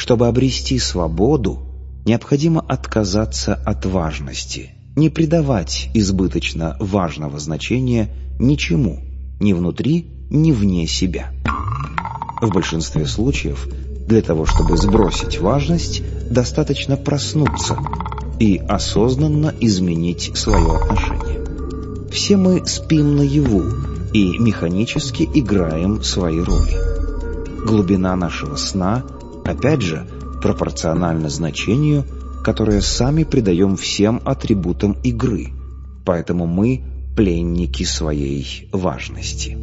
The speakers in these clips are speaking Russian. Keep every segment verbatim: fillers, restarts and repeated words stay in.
Чтобы обрести свободу, необходимо отказаться от важности, не придавать избыточно важного значения ничему, ни внутри, ни вне себя. В большинстве случаев для того, чтобы сбросить важность, достаточно проснуться и осознанно изменить свое отношение. Все мы спим наяву и механически играем свои роли. Глубина нашего сна, опять же, пропорциональна значению, которое сами придаем всем атрибутам игры, поэтому мы пленники своей важности.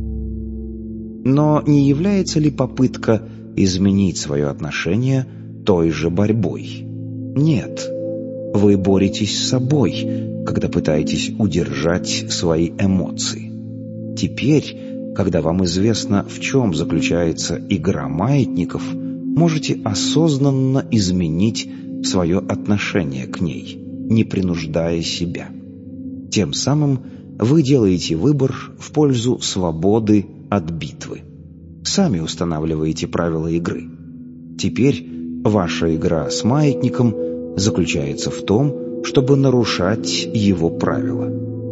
Но не является ли попытка изменить свое отношение той же борьбой? Нет. Вы боретесь с собой, когда пытаетесь удержать свои эмоции. Теперь, когда вам известно, в чем заключается игра маятников, можете осознанно изменить свое отношение к ней, не принуждая себя. Тем самым вы делаете выбор в пользу свободы от битвы. Сами устанавливаете правила игры. Теперь ваша игра с маятником заключается в том, чтобы нарушать его правила.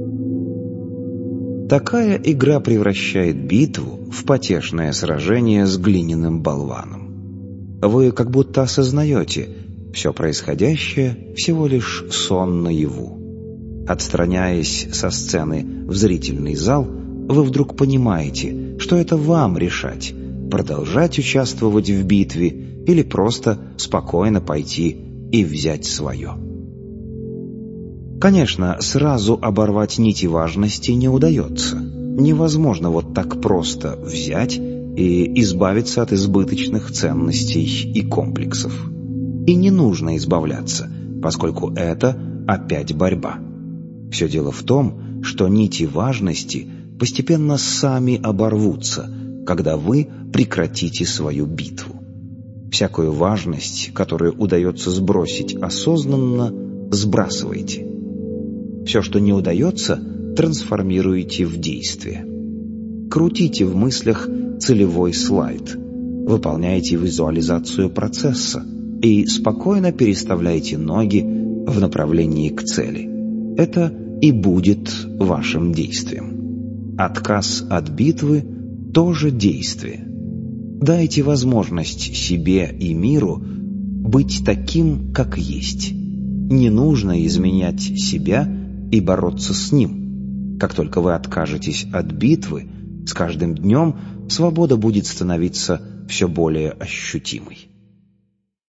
Такая игра превращает битву в потешное сражение с глиняным болваном. Вы как будто осознаете, все происходящее всего лишь сон наяву. Отстраняясь со сцены в зрительный зал, вы вдруг понимаете, что это вам решать, продолжать участвовать в битве или просто спокойно пойти и взять свое. Конечно, сразу оборвать нити важности не удается. Невозможно вот так просто взять и избавиться от избыточных ценностей и комплексов. И не нужно избавляться, поскольку это опять борьба. Все дело в том, что нити важности постепенно сами оборвутся, когда вы прекратите свою битву. Всякую важность, которую удается сбросить осознанно, сбрасывайте. Все, что не удается, трансформируйте в действие. Крутите в мыслях целевой слайд, выполняйте визуализацию процесса и спокойно переставляйте ноги в направлении к цели. Это и будет вашим действием. Отказ от битвы – тоже действие. Дайте возможность себе и миру быть таким, как есть. Не нужно изменять себя и бороться с ним. Как только вы откажетесь от битвы, с каждым днем свобода будет становиться все более ощутимой.